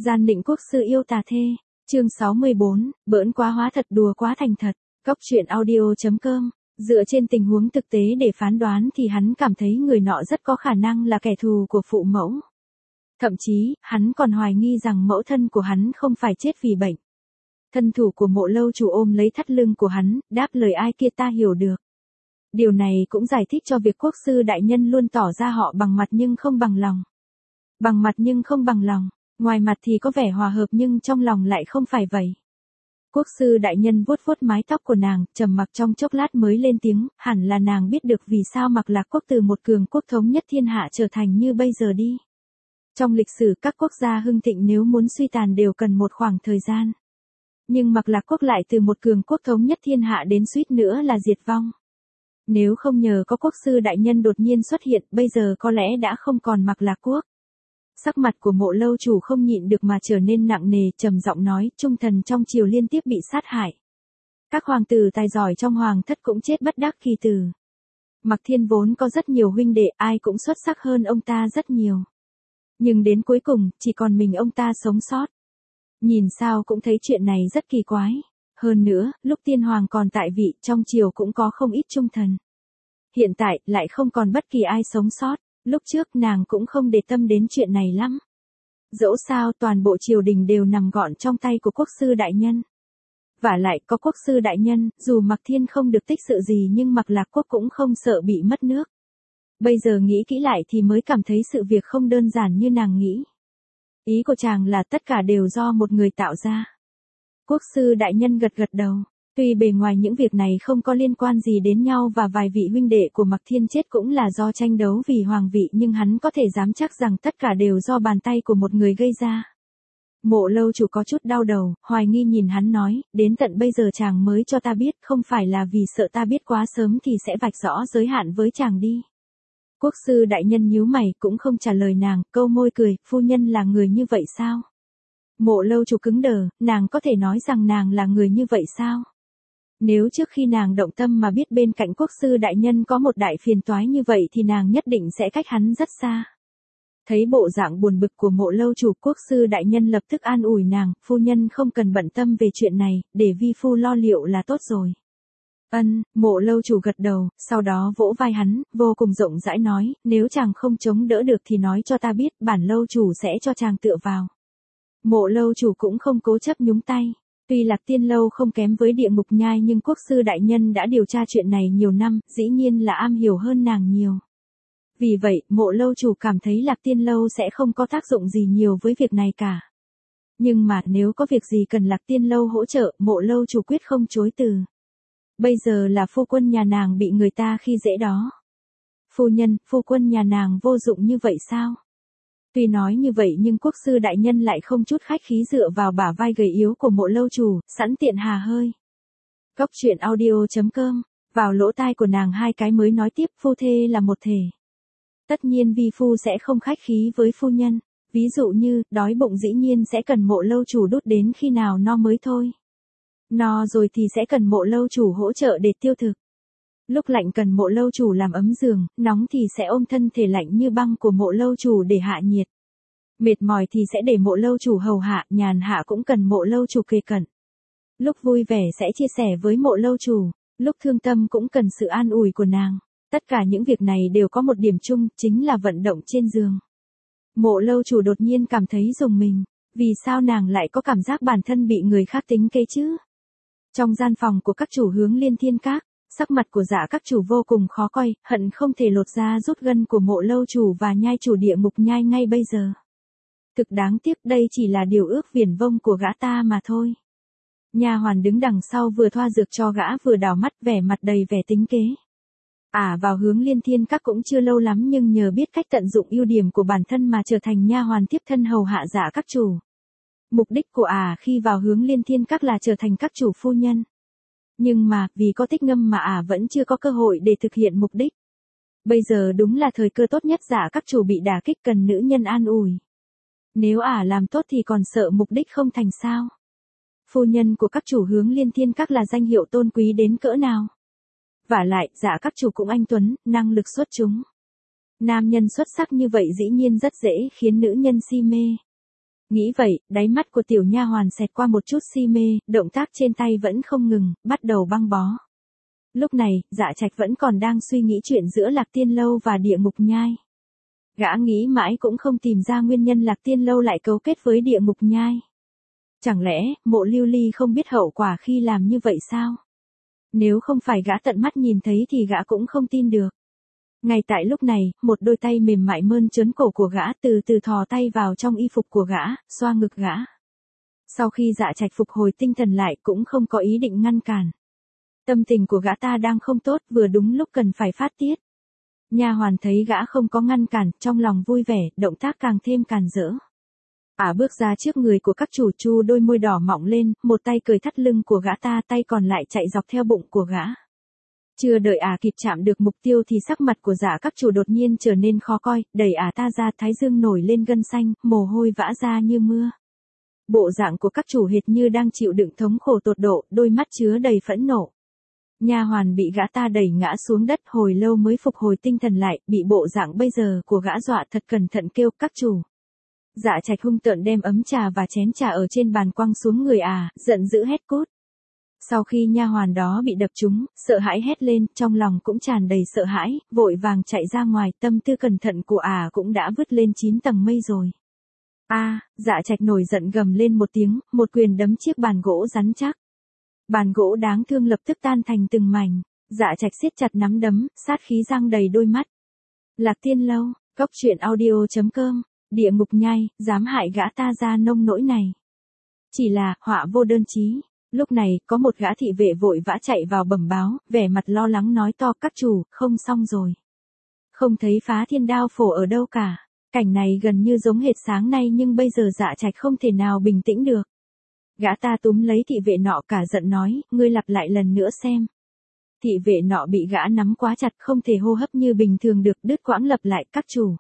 Gian định quốc sư yêu tà thê, chương 64, bỡn quá hóa thật đùa quá thành thật, Cóc truyện audio.com, dựa trên tình huống thực tế để phán đoán thì hắn cảm thấy người nọ rất có khả năng là kẻ thù của phụ mẫu. Thậm chí, hắn còn hoài nghi rằng mẫu thân của hắn không phải chết vì bệnh. Thân thủ của Mộ Lâu Chủ ôm lấy thắt lưng của hắn, đáp lời ai kia ta hiểu được. Điều này cũng giải thích cho việc quốc sư đại nhân luôn tỏ ra họ bằng mặt nhưng không bằng lòng. Bằng mặt nhưng không bằng lòng, ngoài mặt thì có vẻ hòa hợp nhưng trong lòng lại không phải vậy. Quốc sư đại nhân vuốt vuốt mái tóc của nàng, trầm mặc trong chốc lát mới lên tiếng, hẳn là nàng biết được vì sao Mạc Lạc quốc từ một cường quốc thống nhất thiên hạ trở thành như bây giờ đi. Trong lịch sử các quốc gia hưng thịnh nếu muốn suy tàn đều cần một khoảng thời gian. Nhưng Mạc Lạc quốc lại từ một cường quốc thống nhất thiên hạ đến suýt nữa là diệt vong. Nếu không nhờ có quốc sư đại nhân đột nhiên xuất hiện, bây giờ có lẽ đã không còn Mạc Lạc quốc. Sắc mặt của Mộ Lâu Chủ không nhịn được mà trở nên nặng nề, trầm giọng nói, trung thần trong triều liên tiếp bị sát hại. Các hoàng tử tài giỏi trong hoàng thất cũng chết bất đắc kỳ tử. Mạc Thiên vốn có rất nhiều huynh đệ, ai cũng xuất sắc hơn ông ta rất nhiều. Nhưng đến cuối cùng, chỉ còn mình ông ta sống sót. Nhìn sao cũng thấy chuyện này rất kỳ quái. Hơn nữa, lúc tiên hoàng còn tại vị, trong triều cũng có không ít trung thần. Hiện tại, lại không còn bất kỳ ai sống sót. Lúc trước nàng cũng không để tâm đến chuyện này lắm. Dẫu sao toàn bộ triều đình đều nằm gọn trong tay của quốc sư đại nhân. Vả lại có quốc sư đại nhân, dù Mạc Thiên không được tích sự gì nhưng Mạc Lạc quốc cũng không sợ bị mất nước. Bây giờ nghĩ kỹ lại thì mới cảm thấy sự việc không đơn giản như nàng nghĩ. Ý của chàng là tất cả đều do một người tạo ra. Quốc sư đại nhân gật gật đầu. Tuy bề ngoài những việc này không có liên quan gì đến nhau và vài vị huynh đệ của Mạc Thiên chết cũng là do tranh đấu vì hoàng vị nhưng hắn có thể dám chắc rằng tất cả đều do bàn tay của một người gây ra. Mộ Lâu Chủ có chút đau đầu, hoài nghi nhìn hắn nói, đến tận bây giờ chàng mới cho ta biết, không phải là vì sợ ta biết quá sớm thì sẽ vạch rõ giới hạn với chàng đi. Quốc sư đại nhân nhíu mày cũng không trả lời nàng, câu môi cười, phu nhân là người như vậy sao? Mộ Lâu Chủ cứng đờ, nàng có thể nói rằng nàng là người như vậy sao? Nếu trước khi nàng động tâm mà biết bên cạnh quốc sư đại nhân có một đại phiền toái như vậy thì nàng nhất định sẽ cách hắn rất xa. Thấy bộ dạng buồn bực của Mộ Lâu Chủ, quốc sư đại nhân lập tức an ủi nàng, phu nhân không cần bận tâm về chuyện này, để vi phu lo liệu là tốt rồi. Mộ Lâu Chủ gật đầu, sau đó vỗ vai hắn, vô cùng rộng rãi nói, nếu chàng không chống đỡ được thì nói cho ta biết, bản Lâu Chủ sẽ cho chàng tựa vào. Mộ Lâu Chủ cũng không cố chấp nhúng tay. Tuy Lạc Tiên Lâu không kém với Địa Ngục Nhai nhưng quốc sư đại nhân đã điều tra chuyện này nhiều năm, dĩ nhiên là am hiểu hơn nàng nhiều. Vì vậy, Mộ Lâu Chủ cảm thấy Lạc Tiên Lâu sẽ không có tác dụng gì nhiều với việc này cả. Nhưng mà nếu có việc gì cần Lạc Tiên Lâu hỗ trợ, Mộ Lâu Chủ quyết không chối từ. Bây giờ là phu quân nhà nàng bị người ta khi dễ đó. Phu nhân, phu quân nhà nàng vô dụng như vậy sao? Tuy nói như vậy nhưng quốc sư đại nhân lại không chút khách khí dựa vào bả vai gầy yếu của Mộ Lâu Chủ, sẵn tiện hà hơi. Cóc truyện audio.com, vào lỗ tai của nàng hai cái mới nói tiếp, phu thê là một thể. Tất nhiên vi phu sẽ không khách khí với phu nhân, ví dụ như, đói bụng dĩ nhiên sẽ cần Mộ Lâu Chủ đút đến khi nào no mới thôi. No rồi thì sẽ cần Mộ Lâu Chủ hỗ trợ để tiêu thực. Lúc lạnh cần Mộ Lâu Chủ làm ấm giường, nóng thì sẽ ôm thân thể lạnh như băng của Mộ Lâu Chủ để hạ nhiệt. Mệt mỏi thì sẽ để Mộ Lâu Chủ hầu hạ, nhàn hạ cũng cần Mộ Lâu Chủ kề cận. Lúc vui vẻ sẽ chia sẻ với Mộ Lâu Chủ, lúc thương tâm cũng cần sự an ủi của nàng. Tất cả những việc này đều có một điểm chung, chính là vận động trên giường. Mộ Lâu Chủ đột nhiên cảm thấy rùng mình, vì sao nàng lại có cảm giác bản thân bị người khác tính kế chứ? Trong gian phòng của các chủ hướng Liên Thiên Các, sắc mặt của Dạ các chủ vô cùng khó coi, hận không thể lột ra rút gân của Mộ Lâu Chủ và nhai chủ Địa Ngục Nhai ngay bây giờ. Thực đáng tiếc đây chỉ là điều ước viển vông của gã ta mà thôi. Nha hoàn đứng đằng sau vừa thoa dược cho gã vừa đảo mắt vẻ mặt đầy vẻ tính kế. Vào hướng Liên Thiên Các cũng chưa lâu lắm nhưng nhờ biết cách tận dụng ưu điểm của bản thân mà trở thành nha hoàn tiếp thân hầu hạ Dạ các chủ. Mục đích của khi vào hướng Liên Thiên Các là trở thành các chủ phu nhân. Nhưng mà, vì có Tích Ngâm mà vẫn chưa có cơ hội để thực hiện mục đích. Bây giờ đúng là thời cơ tốt nhất, Dạ các chủ bị đả kích cần nữ nhân an ủi. Nếu làm tốt thì còn sợ mục đích không thành sao? Phu nhân của các chủ hướng Liên Thiên Các là danh hiệu tôn quý đến cỡ nào? Vả lại, Dạ các chủ cũng anh tuấn, năng lực xuất chúng. Nam nhân xuất sắc như vậy dĩ nhiên rất dễ khiến nữ nhân si mê. Nghĩ vậy, đáy mắt của tiểu nha hoàn xẹt qua một chút si mê, động tác trên tay vẫn không ngừng, bắt đầu băng bó. Lúc này, Dạ Trạch vẫn còn đang suy nghĩ chuyện giữa Lạc Tiên Lâu và Địa Ngục Nhai. Gã nghĩ mãi cũng không tìm ra nguyên nhân Lạc Tiên Lâu lại cấu kết với Địa Ngục Nhai. Chẳng lẽ, Mộ Lưu Ly không biết hậu quả khi làm như vậy sao? Nếu không phải gã tận mắt nhìn thấy thì gã cũng không tin được. Ngay tại lúc này, một đôi tay mềm mại mơn trớn cổ của gã từ từ thò tay vào trong y phục của gã, xoa ngực gã. Sau khi Dạ Trạch phục hồi tinh thần lại cũng không có ý định ngăn cản. Tâm tình của gã ta đang không tốt, vừa đúng lúc cần phải phát tiết. Nha hoàn thấy gã không có ngăn cản, trong lòng vui vẻ, động tác càng thêm càn rỡ. Bước ra trước người của các chủ, chu đôi môi đỏ mọng lên, một tay cởi thắt lưng của gã ta, tay còn lại chạy dọc theo bụng của gã. Chưa đợi kịp chạm được mục tiêu thì sắc mặt của Dạ các chủ đột nhiên trở nên khó coi, đẩy ta ra, thái dương nổi lên gân xanh, mồ hôi vã ra như mưa. Bộ dạng của các chủ hệt như đang chịu đựng thống khổ tột độ, đôi mắt chứa đầy phẫn nộ. Nha hoàn bị gã ta đẩy ngã xuống đất, hồi lâu mới phục hồi tinh thần lại, bị bộ dạng bây giờ của gã dọa thật cẩn thận kêu các chủ. Dạ Trạch hung tợn đem ấm trà và chén trà ở trên bàn quăng xuống người giận dữ hét cút. Sau khi nha hoàn đó bị đập trúng, sợ hãi hét lên, trong lòng cũng tràn đầy sợ hãi, vội vàng chạy ra ngoài, tâm tư cẩn thận của cũng đã vứt lên 9 tầng mây rồi. Dạ Trạch nổi giận gầm lên một tiếng, một quyền đấm chiếc bàn gỗ rắn chắc. Bàn gỗ đáng thương lập tức tan thành từng mảnh, Dạ Trạch siết chặt nắm đấm, sát khí giăng đầy đôi mắt. Lạc Tiên Lâu, Cốc Truyện Audio.com, Địa Ngục Nhai, dám hại gã ta ra nông nỗi này. Chỉ là, họa vô đơn chí. Lúc này, có một gã thị vệ vội vã chạy vào bẩm báo, vẻ mặt lo lắng nói to, các chủ, không xong rồi. Không thấy Phá Thiên Đao Phổ ở đâu cả. Cảnh này gần như giống hệt sáng nay, nhưng bây giờ Dạ Trạch không thể nào bình tĩnh được. Gã ta túm lấy thị vệ nọ cả giận nói, ngươi lặp lại lần nữa xem. Thị vệ nọ bị gã nắm quá chặt, không thể hô hấp như bình thường được, đứt quãng lặp lại, các chủ.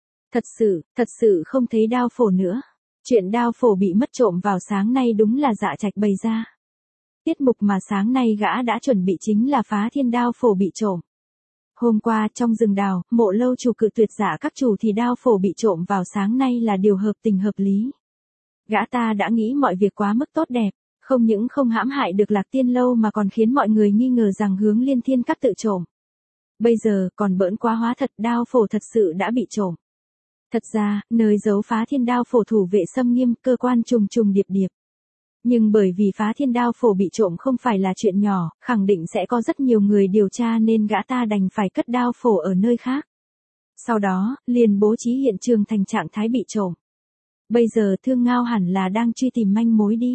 Thật sự không thấy đao phổ nữa. Chuyện đao phổ bị mất trộm vào sáng nay đúng là Dạ Trạch bày ra. Tiết mục mà sáng nay gã đã chuẩn bị chính là Phá Thiên Đao Phổ bị trộm. Hôm qua trong rừng đào, Mộ Lâu chủ cự tuyệt Dạ các chủ thì đao phổ bị trộm vào sáng nay là điều hợp tình hợp lý. Gã ta đã nghĩ mọi việc quá mức tốt đẹp, không những không hãm hại được Lạc Tiên Lâu mà còn khiến mọi người nghi ngờ rằng Hướng Liên Thiên Các tự trộm. Bây giờ còn bỡn quá hóa thật, đao phổ thật sự đã bị trộm. Thật ra, nơi giấu Phá Thiên Đao Phổ thủ vệ xâm nghiêm, cơ quan trùng trùng điệp điệp. Nhưng bởi vì Phá Thiên Đao Phổ bị trộm không phải là chuyện nhỏ, khẳng định sẽ có rất nhiều người điều tra nên gã ta đành phải cất đao phổ ở nơi khác. Sau đó, liền bố trí hiện trường thành trạng thái bị trộm. Bây giờ Thương Ngao hẳn là đang truy tìm manh mối đi.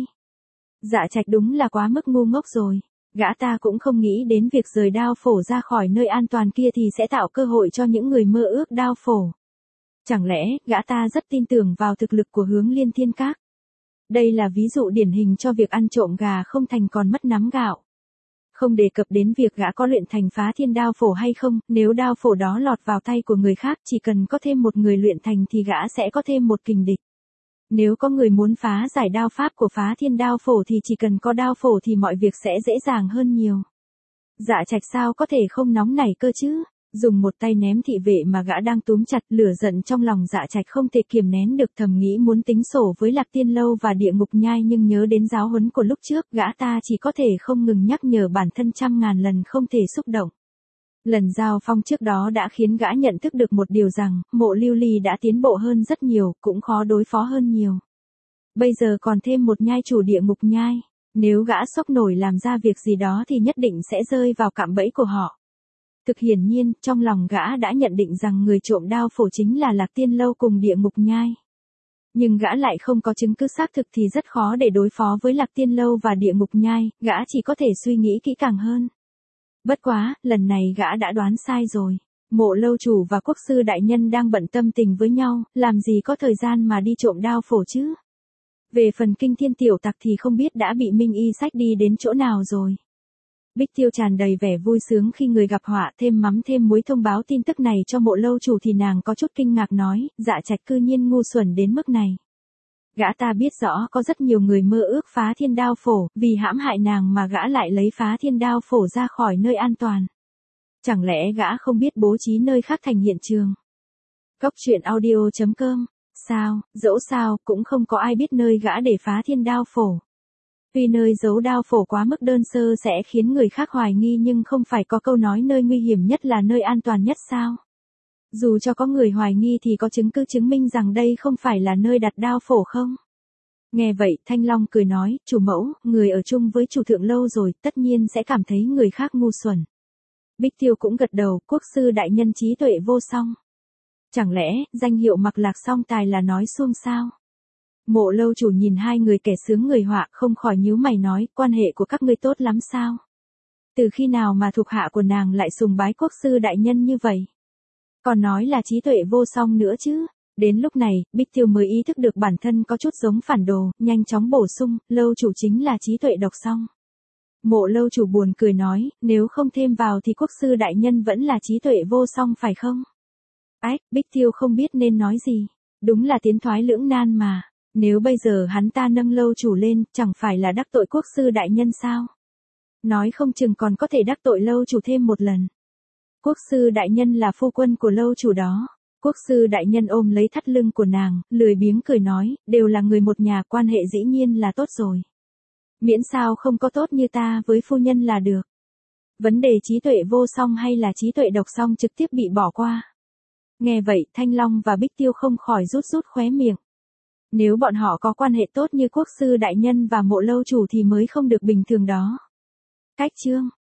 Dạ Trạch đúng là quá mức ngu ngốc rồi. Gã ta cũng không nghĩ đến việc rời đao phổ ra khỏi nơi an toàn kia thì sẽ tạo cơ hội cho những người mơ ước đao phổ. Chẳng lẽ, gã ta rất tin tưởng vào thực lực của Hướng Liên Thiên Các? Đây là ví dụ điển hình cho việc ăn trộm gà không thành còn mất nắm gạo. Không đề cập đến việc gã có luyện thành Phá Thiên Đao Phổ hay không, nếu đao phổ đó lọt vào tay của người khác, chỉ cần có thêm một người luyện thành thì gã sẽ có thêm một kình địch. Nếu có người muốn phá giải đao pháp của Phá Thiên Đao Phổ thì chỉ cần có đao phổ thì mọi việc sẽ dễ dàng hơn nhiều. Dạ Trạch sao có thể không nóng nảy cơ chứ? Dùng một tay ném thị vệ mà gã đang túm chặt, lửa giận trong lòng Dạ Trạch không thể kiềm nén được, thầm nghĩ muốn tính sổ với Lạc Tiên Lâu và Địa Ngục Nhai, nhưng nhớ đến giáo huấn của lúc trước, gã ta chỉ có thể không ngừng nhắc nhở bản thân trăm ngàn lần không thể xúc động. Lần giao phong trước đó đã khiến gã nhận thức được một điều rằng, Mộ Lưu Ly đã tiến bộ hơn rất nhiều, cũng khó đối phó hơn nhiều. Bây giờ còn thêm một nhai chủ Địa Ngục Nhai, nếu gã sốc nổi làm ra việc gì đó thì nhất định sẽ rơi vào cạm bẫy của họ. Thực hiển nhiên, trong lòng gã đã nhận định rằng người trộm đao phổ chính là Lạc Tiên Lâu cùng Địa Ngục Nhai. Nhưng gã lại không có chứng cứ xác thực thì rất khó để đối phó với Lạc Tiên Lâu và Địa Ngục Nhai, gã chỉ có thể suy nghĩ kỹ càng hơn. Bất quá, lần này gã đã đoán sai rồi. Mộ Lâu chủ và Quốc sư đại nhân đang bận tâm tình với nhau, làm gì có thời gian mà đi trộm đao phổ chứ. Về phần Kinh Thiên tiểu tặc thì không biết đã bị Minh Y xách đi đến chỗ nào rồi. Bích Tiêu tràn đầy vẻ vui sướng khi người gặp họa, thêm mắm thêm muối thông báo tin tức này cho Mộ Lâu chủ thì nàng có chút kinh ngạc nói, Dạ Trạch cư nhiên ngu xuẩn đến mức này. Gã ta biết rõ có rất nhiều người mơ ước Phá Thiên Đao Phổ, vì hãm hại nàng mà gã lại lấy Phá Thiên Đao Phổ ra khỏi nơi an toàn. Chẳng lẽ gã không biết bố trí nơi khác thành hiện trường? Cốc Truyện Audio.com Sao, dẫu sao, cũng không có ai biết nơi gã để phá thiên đao phổ. Tuy nơi giấu đao phổ quá mức đơn sơ sẽ khiến người khác hoài nghi nhưng không phải có câu nói nơi nguy hiểm nhất là nơi an toàn nhất sao? Dù cho có người hoài nghi thì có chứng cứ chứng minh rằng đây không phải là nơi đặt đao phổ không? Nghe vậy, Thanh Long cười nói, chủ mẫu, người ở chung với chủ thượng lâu rồi, tất nhiên sẽ cảm thấy người khác ngu xuẩn. Bích Tiêu cũng gật đầu, quốc sư đại nhân trí tuệ vô song. Chẳng lẽ, danh hiệu Mặc Lạc song tài là nói suông sao? Mộ lâu chủ nhìn hai người kẻ sướng người họa không khỏi nhíu mày nói, quan hệ của các ngươi tốt lắm sao? Từ khi nào mà thuộc hạ của nàng lại sùng bái quốc sư đại nhân như vậy? Còn nói là trí tuệ vô song nữa chứ? Đến lúc này, Bích Tiêu mới ý thức được bản thân có chút giống phản đồ, nhanh chóng bổ sung, lâu chủ chính là trí tuệ độc song. Mộ lâu chủ buồn cười nói, nếu không thêm vào thì quốc sư đại nhân vẫn là trí tuệ vô song phải không? Ách, Bích Tiêu không biết nên nói gì. Đúng là tiến thoái lưỡng nan mà. Nếu bây giờ hắn ta nâng lâu chủ lên, chẳng phải là đắc tội quốc sư đại nhân sao? Nói không chừng còn có thể đắc tội lâu chủ thêm một lần. Quốc sư đại nhân là phu quân của lâu chủ đó. Quốc sư đại nhân ôm lấy thắt lưng của nàng, lười biếng cười nói, đều là người một nhà, quan hệ dĩ nhiên là tốt rồi. Miễn sao không có tốt như ta với phu nhân là được. Vấn đề trí tuệ vô song hay là trí tuệ độc song trực tiếp bị bỏ qua. Nghe vậy, Thanh Long và Bích Tiêu không khỏi rút khóe miệng. Nếu bọn họ có quan hệ tốt như quốc sư đại nhân và mộ lâu chủ thì mới không được bình thường đó. Cách chương